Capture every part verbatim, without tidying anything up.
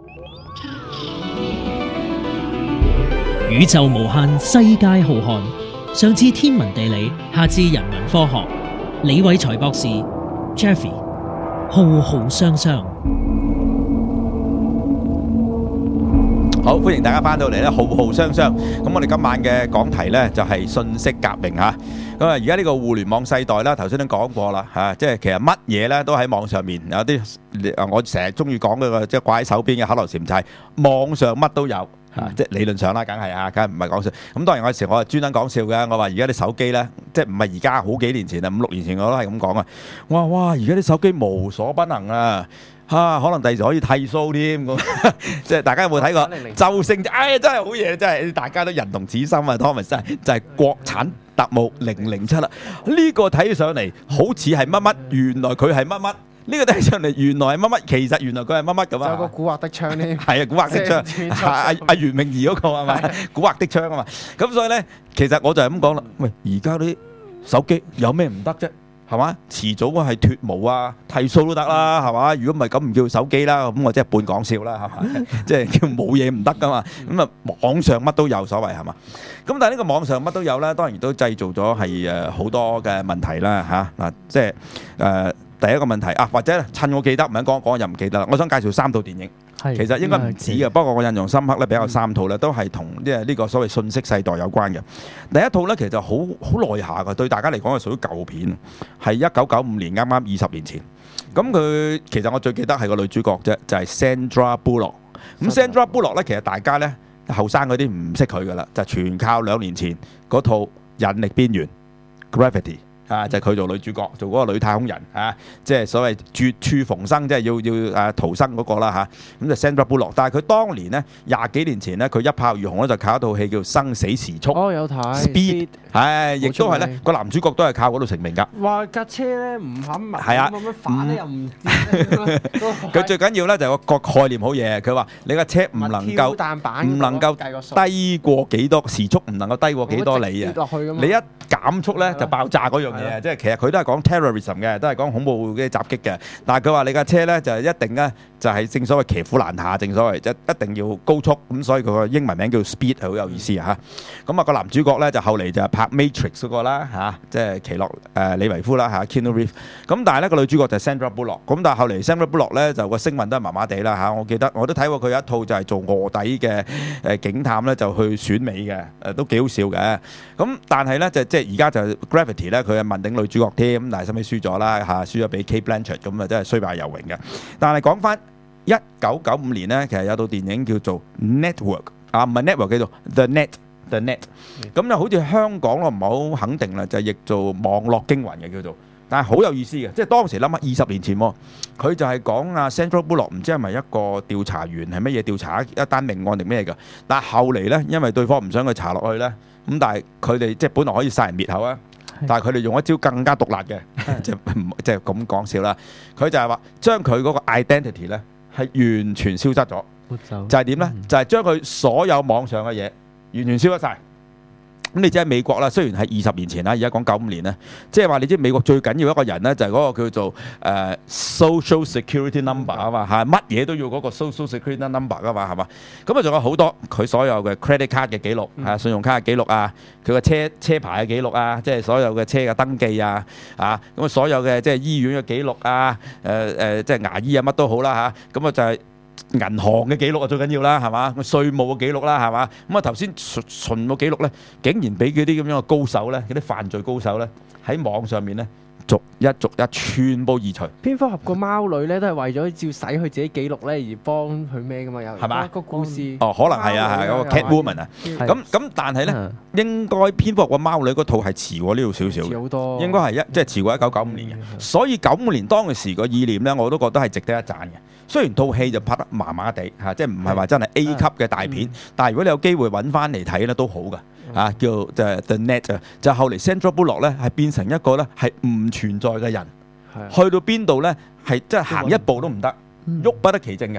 宇宙無限，世界浩瀚。上至天文地理，下至人文科學。李偉才博士 Jeffy 浩浩湯湯。 好，歡迎大家翻到嚟咧，浩浩湯湯。咁我哋今晚嘅講題咧就係信息革命嚇。咁啊，而家呢個互聯網世代啦，頭先都講過啦嚇，即係其實乜嘢咧都喺網上面。有啲啊，我成日中意講嗰個即係掛喺手邊嘅口頭禪就係網上乜都有。啊、即係理論上啦，梗係啊，梗係唔係講笑。咁當然有時我係專登講笑嘅。我話而家啲手機咧，即係唔係而家好幾年前啊，五六年前我都係咁講啊。哇哇！而家啲手機無所不能啊！嚇、啊，可能第時可以剃鬚添咁。即係大家有冇睇過周星？哎，真係好嘢，真係大家都人同此心啊。Thomas 真係就係國產特務零零七啦。呢個睇上嚟好似係乜乜，原來佢係乜乜。呢個睇上嚟原來係乜乜，其實原來佢係乜乜咁啊！ 有個古惑的槍呢？ 係啊，古惑的槍，阿阿袁詠儀嗰個係咪？古惑的槍啊嘛！咁所以咧，其實我就係咁講啦。喂，而家啲手機有咩唔得啫？係嘛？遲早係脫毛啊、剃鬚都得啦，係嘛？如果唔係咁，唔叫手機啦，咁我即係半講笑啦，係嘛？即係叫冇嘢唔得噶嘛。咁啊，網上乜都有所謂係嘛？咁但係呢個網上乜都有咧，當然都製造咗係誒好多嘅問題啦嚇嗱，即係誒。第一個問題啊，或者趁我記得唔想講講又唔記得啦。我想介紹三套電影，其實應該唔止嘅，不過我印象深刻咧，比較三套咧，都係同即係呢個所謂信息世代有關嘅。第一套咧，其實好好耐下嘅，對大家嚟講係屬於舊片，係一九九五年，啱啱二十年前。咁佢其實我最記得係個女主角啫，就係 Sandra Bullock。咁 Sandra Bullock 咧，其實大家咧後生嗰啲唔識佢噶啦，就全靠兩年前嗰套《引力邊緣》Gravity。啊，就係佢做女主角，做嗰個女太空人啊，即係所謂絕處逢生，即係要要誒逃生嗰個啦嚇。咁就 Sandra Bullock，但係佢當年咧廿幾年前咧，佢一炮而紅咧，就靠一套戲叫《生死時速》。 哦，有睇。 Speed，係，亦都係咧個男主角都係靠嗰度成名㗎。 話架車咧唔肯埋， 係啊， 咁樣反咧又唔知。 佢最緊要咧就係個個概念好嘢，佢話你架車唔能夠唔能夠低過幾多時速，唔能夠低過幾多里啊！你一減速咧就爆炸嗰樣嘢，即係其實佢都係講 terrorism 嘅，都係講恐怖嘅襲擊嘅。但係佢話你架車咧就一定咧就係正所謂騎虎難下，正所謂一一定要高速咁，所以佢個英文名叫 Speed 係好有意思啊嚇。咁啊個男主角咧就後嚟就係拍 Matrix 嗰個啦嚇，即係奇洛誒李維夫啦嚇 Keanu Reeves。咁但係咧個女主角就係 Sandra Bullock。咁但係後嚟 Sandra Bullock 咧就個聲運都係麻麻地啦嚇。我記得我都睇過佢有一套就係做臥底嘅誒警探咧，就去選美嘅誒都幾好笑嘅。咁但係咧就即係而家就 Gravity 咧，佢係問鼎女主角添，咁但係收尾輸咗啦嚇，輸咗俾 Cate Blanchett，咁啊真係雖敗猶榮嘅。但係講翻一九九五年咧，其實有套電影叫做 Network 啊，唔係 Network 叫做 The Net，The Net。咁就好似香港我唔係好肯定啦，就係譯做網絡驚魂嘅叫做，但係好有意思嘅，即係當時諗下二十年前喎，佢就係講啊 Sandra Bullock 唔知係咪一個調查員係乜嘢調查一單命案定咩嘅，但係後嚟咧因為對方唔想佢查落去咧，咁但係佢哋即係本來可以殺人滅口啊。但係佢哋用一招更加毒辣嘅，即係唔即係咁講笑啦。佢就係話將佢嗰個 identity 咧係完全消失咗，就係點咧？就係將佢所有網上嘅嘢完全消失晒。咁你知喺美國啦，雖然係二十年前啦，而家講九五年咧，即係話你知美國最緊要一個人咧就係嗰個叫做誒 social security number 啊嘛嚇，乜嘢都要嗰個 social security number 噶嘛係嘛？咁啊仲有好多佢所有嘅 credit card 嘅記錄嚇，信用卡嘅記錄啊，佢嘅車車牌嘅記錄啊，即係所有嘅車嘅登記啊啊，咁啊所有嘅即係醫院嘅記錄啊，誒誒即係牙醫啊乜都好啦嚇，咁啊就係。銀行嘅記錄啊最緊要啦，係嘛？稅務嘅記錄啦，係嘛？咁啊頭先純純個記錄咧，竟然俾嗰啲咁樣嘅高手咧，嗰啲犯罪高手咧喺網上面咧，逐一逐一全部移除。 蝙蝠俠個貓女咧都係為咗照洗佢自己記錄咧而幫佢咩噶嘛？有係嘛個故事？ 哦，可能係啊，係嗰個 Catwoman 啊。咁咁，但係咧，應該蝙蝠俠個貓女嗰套係遲過呢度少少嘅， 遲好多。應該係一即係遲過一九九五年嘅。所以九五年當時個意念咧，我都覺得係值得一讚嘅。雖然套戲就拍得麻麻地嚇，即係唔係話真係 A 級嘅大片，但係如果你有機會揾翻嚟睇咧都好噶嚇，叫就係 The Net 啊，就後嚟 Sandra Bullock 咧係變成一個咧係唔存在嘅人，去到邊度咧係即係行一步都唔得，喐不得其正嘅。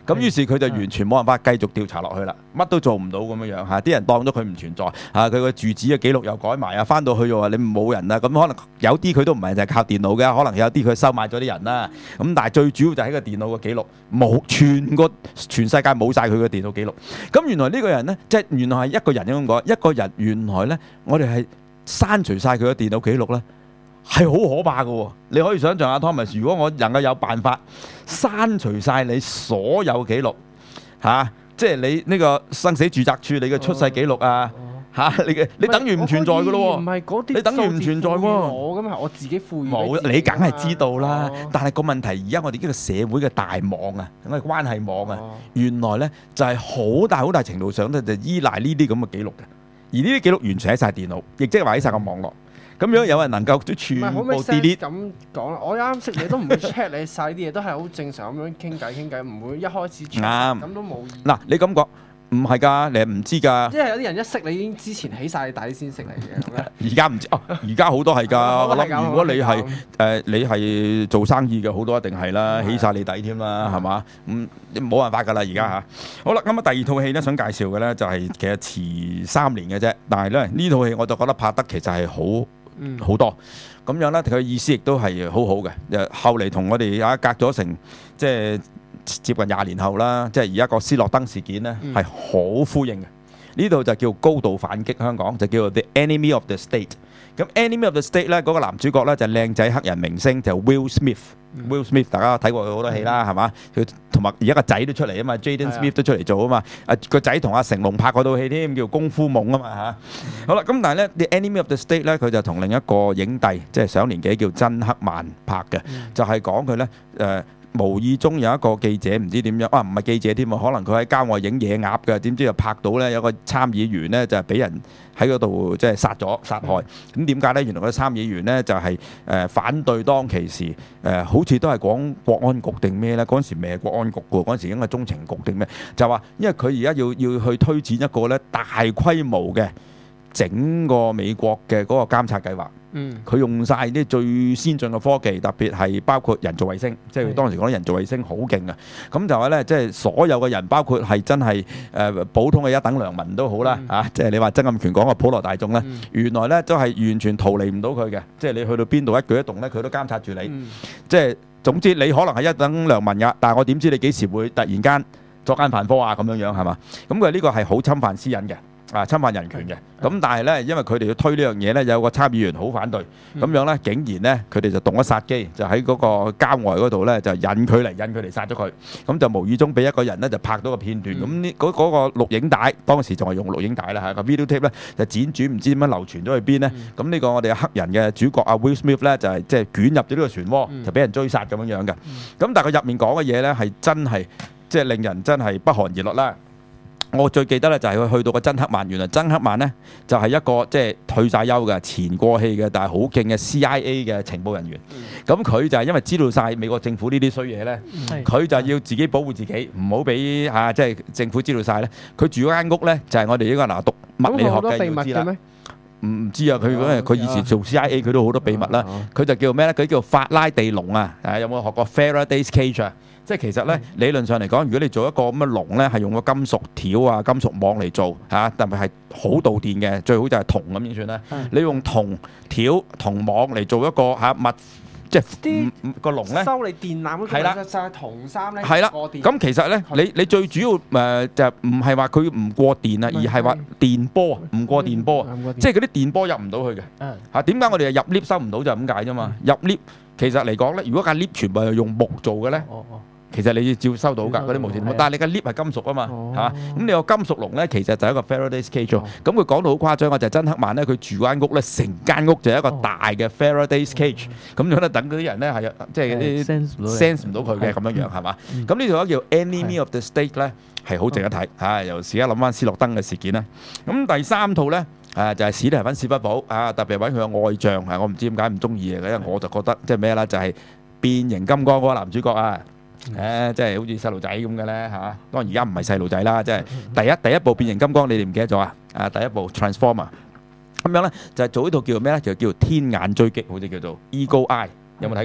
咁於是佢就完全冇辦法繼續調查落去啦，乜都做唔到咁樣樣嚇，啲人當咗佢唔存在嚇，佢個住址嘅記錄又改埋啊，翻到去又話你冇人啦，咁可能有啲佢都唔係就係靠電腦嘅，可能有啲佢收買咗啲人啦，咁但係最主要就係個電腦嘅記錄冇，全個全世界冇晒佢嘅電腦記錄。咁原來呢個人呢，即係原來係一個人咁講，一個人原來呢，我哋係刪除晒佢嘅電腦記錄呢，係好可怕嘅喎。你可以想象下 Thomas， 如果我能夠有辦法刪除晒你所有記錄嚇、啊，即係你呢個生死住宅處你嘅出世記錄啊嚇、啊，你嘅你等於唔存在嘅咯喎， 唔係嗰啲你等於唔存在喎。 我咁係我自己賦予。 冇，你梗係知道啦。哦、但係個問題，而家我哋呢個社會嘅大網啊，咁嘅關係網啊，哦、原來咧就係、是、好大好大程度上咧就依賴呢啲咁嘅記錄嘅，而呢啲記錄完全喺晒電腦，亦即係話喺晒個網絡。咁樣有人能夠都全部 delete 咁講，我啱識你都唔會 check 你晒啲嘢，都係好正常咁樣傾偈傾偈，唔會一開始 check 咁都冇意義。 嗱，你咁講唔係㗎，你唔知㗎。 即係有啲人一識你已經之前起晒底先識你嘅。 而家唔知哦，而家好多係㗎。我諗如果你係誒你係做生意嘅，好多一定係啦，起晒你底添啦，係嘛？咁冇辦法㗎啦，而家嚇。好啦，咁啊第二套戲咧想介紹嘅咧就係其實遲三年嘅啫，但係咧呢套戲我就覺得拍得其實係好。嗯，好多咁樣咧，佢意思亦都係好好嘅。誒，後嚟同我哋啊隔咗成即係接近廿年後啦，即係而家個斯諾登事件咧係好呼應嘅。呢度就叫高度反擊，香港就叫做 The Enemy of the State。咁 Enemy of the State 咧，嗰個男主角咧就係靚仔黑人明星，就 Will Smith。Will Smith 大家睇過佢好多戲啦，係嘛？佢同埋而家個仔都出嚟啊嘛 ，Jaden Smith 都出嚟做啊嘛。啊個仔同阿成龍拍嗰套戲添，叫《功夫夢》啊嘛嚇。好啦，咁但係咧，《The Enemy of the State》咧，佢就同另一個影帝，即係上年紀叫曾克曼拍嘅，就係講佢咧誒。無意中有一個記者唔知點樣啊，唔係記者添啊，可能佢喺郊外影野鴨嘅，點知就拍到咧有個參議員咧就係俾人喺嗰度即係殺咗殺害。咁點解咧？原來個參議員咧就係誒反對當其時誒，好似都係講國安局定咩咧？嗰陣時未係國安局嘅，嗰陣時應該係中情局定咩？就話因為佢而家要要去推展一個咧大規模嘅整個美國嘅嗰個監察計劃。嗯，佢用晒啲最先進嘅科技，特別係包括人造衛星，即係當時講啲人造衛星好勁啊！咁就話咧，即係所有嘅人，包括係真係誒普通嘅一等良民都好啦，啊，即係你話曾蔭權講嘅普羅大眾咧，原來咧都係完全逃離唔到佢嘅，即係你去到邊度一舉一動咧，佢都監察住你。即係總之你可能係一等良民㗎，但係我點知你幾時會突然間作奸犯科啊？咁樣樣係嘛？咁佢呢個係好侵犯私隱嘅。啊！侵犯人權嘅，咁但係咧，因為佢哋要推呢樣嘢咧，有個參議員好反對，咁樣咧，竟然咧，佢哋就動咗殺機，就喺嗰個郊外嗰度咧，就引佢嚟，引佢嚟殺咗佢，咁就無意中俾一個人咧就拍到個片段，咁呢嗰嗰個錄影帶，當時仲係用錄影帶啦嚇，個 video tape 咧就輾轉唔知點樣流傳咗去邊咧，咁呢個我哋黑人嘅主角阿 Will Smith 咧就係即係捲入咗呢個漩渦，就俾人追殺咁樣樣嘅，咁但係佢入面講嘅嘢咧係真係即係令人真係不寒而栗啦。我最記得咧就係佢去到個曾克曼，原來曾克曼咧就係一個即係退晒休嘅前過氣嘅，但係好勁嘅 C I A 嘅情報人員。咁佢就係因為知道晒美國政府呢啲衰嘢咧，佢就要自己保護自己，唔好俾嚇即係政府知道晒咧。佢住嗰間屋咧就係我哋呢個嗱讀物理學嘅要知啦。唔知啊，佢嗰陣佢以前做 C I A 佢都好多秘密啦。佢就叫咩咧？佢叫法拉第籠啊！誒有冇學過 Faraday's cage 啊？即係其實咧，理論上嚟講，如果你做一個咁嘅籠咧，係用個金屬條啊、金屬網嚟做嚇，特別係好導電嘅，最好就係銅咁先算啦。你用銅條、銅網嚟做一個嚇密，即係啲個籠咧， 收你電纜嗰個就係銅衫咧， 係啦。咁其實咧，你你最主要誒就唔係話佢唔過電啊，而係話電波唔過電波，即係嗰啲電波入唔到去嘅。嚇點解我哋入 lift 收唔到就係咁解啫嘛？入 lift 其實嚟講咧，如果架 lift 全部係用木做嘅咧。其實你要照收到㗎嗰啲無線，但係你個 lift 係金屬啊嘛，係嘛？咁你個金屬籠咧，其實就係一個 Faraday's cage。咁佢講到好誇張啊，就係曾克曼咧，佢住間屋咧，成間屋就係一個大嘅 Faraday's cage。咁樣咧，等嗰啲人咧係即係啲 sense 唔到佢嘅咁樣樣係嘛？咁呢套叫 Enemy of the State 咧係好值得睇嚇。由而家諗翻斯諾登嘅事件啦。咁第三套咧啊就係史蒂芬史匹堡啊，特別揾佢嘅愛將啊，我唔知點解唔中意嘅，因為我就覺得即係咩啦，就係變形金剛嗰個男主角啊。誒，即係好似細路仔咁嘅咧嚇，當然而家唔係細路仔啦，即係第一第一部變形金剛，你哋唔記得咗啊？啊，第一部 Transformer 咁樣咧，就係做呢套叫做咩咧？就叫天眼追擊，好似叫做 Eagle Eye，有冇睇過啊？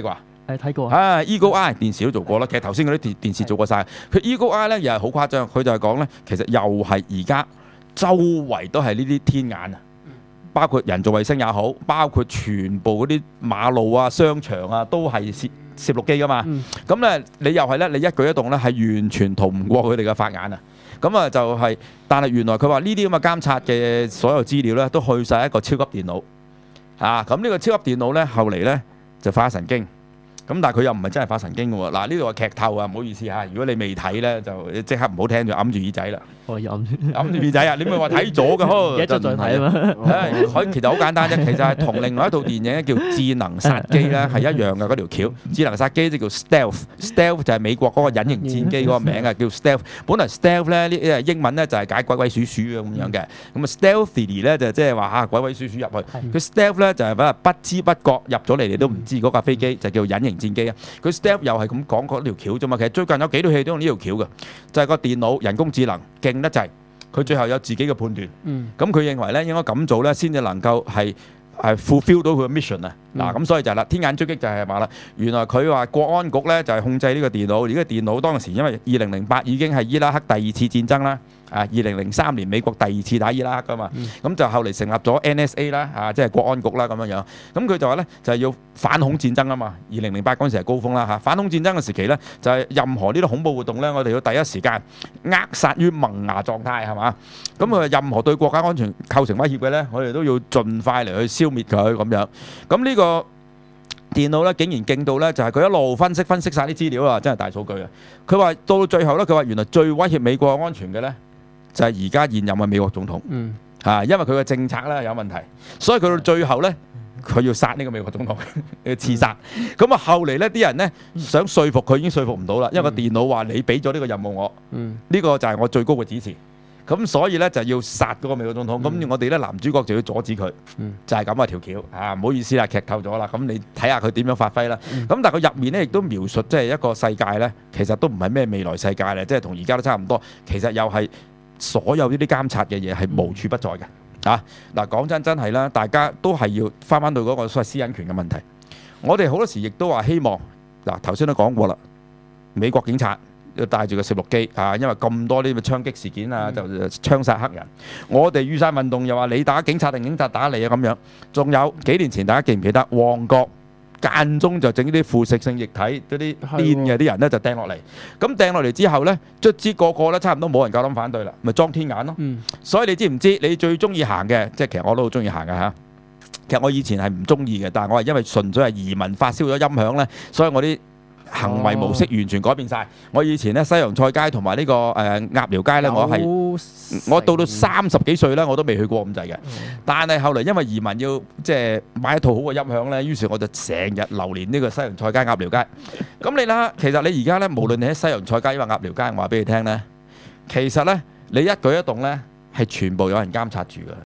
誒睇過啊 Eagle Eye 電視都做過啦，其實頭先嗰啲電電視做過晒。佢 Eagle Eye 咧又係好誇張，佢就係講咧，其實又係而家周圍都係呢啲天眼啊，包括人造衛星也好，包括全部嗰啲馬路啊、商場啊，都係攝攝錄機噶嘛。咁咧、嗯、你又係咧，你一舉一動咧係完全逃唔過佢哋嘅法眼啊。咁啊就係、是，但係原來佢話呢啲咁嘅監察嘅所有資料咧，都去晒一個超級電腦啊。咁呢個超級電腦咧，後嚟咧就發神經。咁但係佢又唔係真係發神經嘅喎。嗱，呢度係劇透啊，唔好意思嚇。如果你未睇咧，就即刻唔好聽，就揞住耳仔啦。 我要揞揞住耳仔啊！你咪話睇咗嘅呵， 而家再睇啊嘛。 誒，其實好簡單啫。其實係同另外一套電影咧叫《智能殺機》咧係一樣嘅嗰條橋。智能殺機即叫 stealth，stealth 就係美國嗰個隱形戰機嗰個名啊，叫 stealth。本來 stealth 咧呢誒英文咧就係解鬼鬼祟祟咁樣嘅。咁啊 stealthily 咧就即係話嚇鬼鬼祟祟入去。佢 stealth 咧就係話不知不覺入咗嚟，你都唔知嗰架飛機就叫隱形戰機啊。佢 stealth 又係咁講嗰條橋啫嘛。其實最近有幾套戲都用呢條橋嘅，就係個電腦人工智能勁得滯。佢最後有自己嘅判斷，咁佢認為咧應該咁做咧，先至能夠係係 fulfill 到佢嘅 mission 啊！嗱，咁所以就係啦，天眼追擊就係話啦，原來佢話國安局咧就係控制呢個電腦，而呢個電腦當時因為二零零八已經係伊拉克第二次戰爭啦，啊，二零零三年美國第二次打伊拉克噶嘛，咁就後嚟成立咗 N S A 啦，啊，即係國安局啦咁樣樣，咁佢就話咧就係要反恐戰爭啊嘛，二零零八嗰陣時係高峰啦嚇，反恐戰爭嘅時期咧就係任何呢啲恐怖活動咧，我哋要第一時間扼殺於萌芽狀態係嘛，咁啊任何對國家安全構成威脅嘅咧，我哋都要盡快嚟去消滅佢咁樣，咁呢個電腦咧竟然勁到咧，就係佢一路分析分析曬啲資料啊，真係大數據啊！佢話到到最後咧，佢話原來最威脅美國安全嘅咧，就係而家現任嘅美國總統，嗯嚇，因為佢嘅政策咧有問題，所以佢到最後咧，佢要殺呢個美國總統，要刺殺。咁啊後嚟咧啲人咧想說服佢已經說服唔到啦，因為個電腦話你俾咗呢個任務我，呢個就係我最高嘅指示。咁所以咧就要殺嗰個美國總統，咁、嗯、我哋咧男主角就要阻止佢，嗯、就係咁啊條橋啊，唔好意思啦，劇透咗啦。咁你睇下佢點樣發揮啦。咁、嗯、但係佢入面咧亦都描述即係一個世界咧，其實都唔係咩未來世界咧，即係同而家都差唔多。其實又係所有呢啲監察嘅嘢係無處不在嘅。嗯、啊嗱，講真真係啦，大家都係要翻翻到嗰個所謂私隱權嘅問題。我哋好多時亦都話希望嗱，頭先都講過啦，美國警察要帶住個攝錄機啊，因為咁多呢啲槍擊事件啊，就槍殺黑人。嗯、我哋雨傘運動又話你打警察定警察打你啊咁樣。仲有幾年前大家記唔記得旺角間中就整啲腐蝕性液體嗰啲癲嘅啲人咧就掟落嚟。咁掟落嚟之後咧，卒之個個咧差唔多冇人夠膽反對啦，咪裝天眼咯。嗯、所以你知唔知你最中意行嘅，即係其實我都好中意行嘅嚇。其實我以前係唔中意嘅，但係我係因為純粹係移民發燒咗音響咧，所以我啲行為模式完全改變晒。哦、我以前咧西洋菜街同埋呢個誒鴨寮街咧，我係我到到三十幾歲咧，我都未去過咁滯嘅。嗯、但係後嚟因為移民要即係買一套好嘅音響咧，於是我就成日流連呢個西洋菜街、鴨寮街。咁你啦，其實你而家咧，無論你喺西洋菜街抑或鴨寮街，我話俾你聽咧，其實咧你一舉一動咧係全部有人監察住嘅。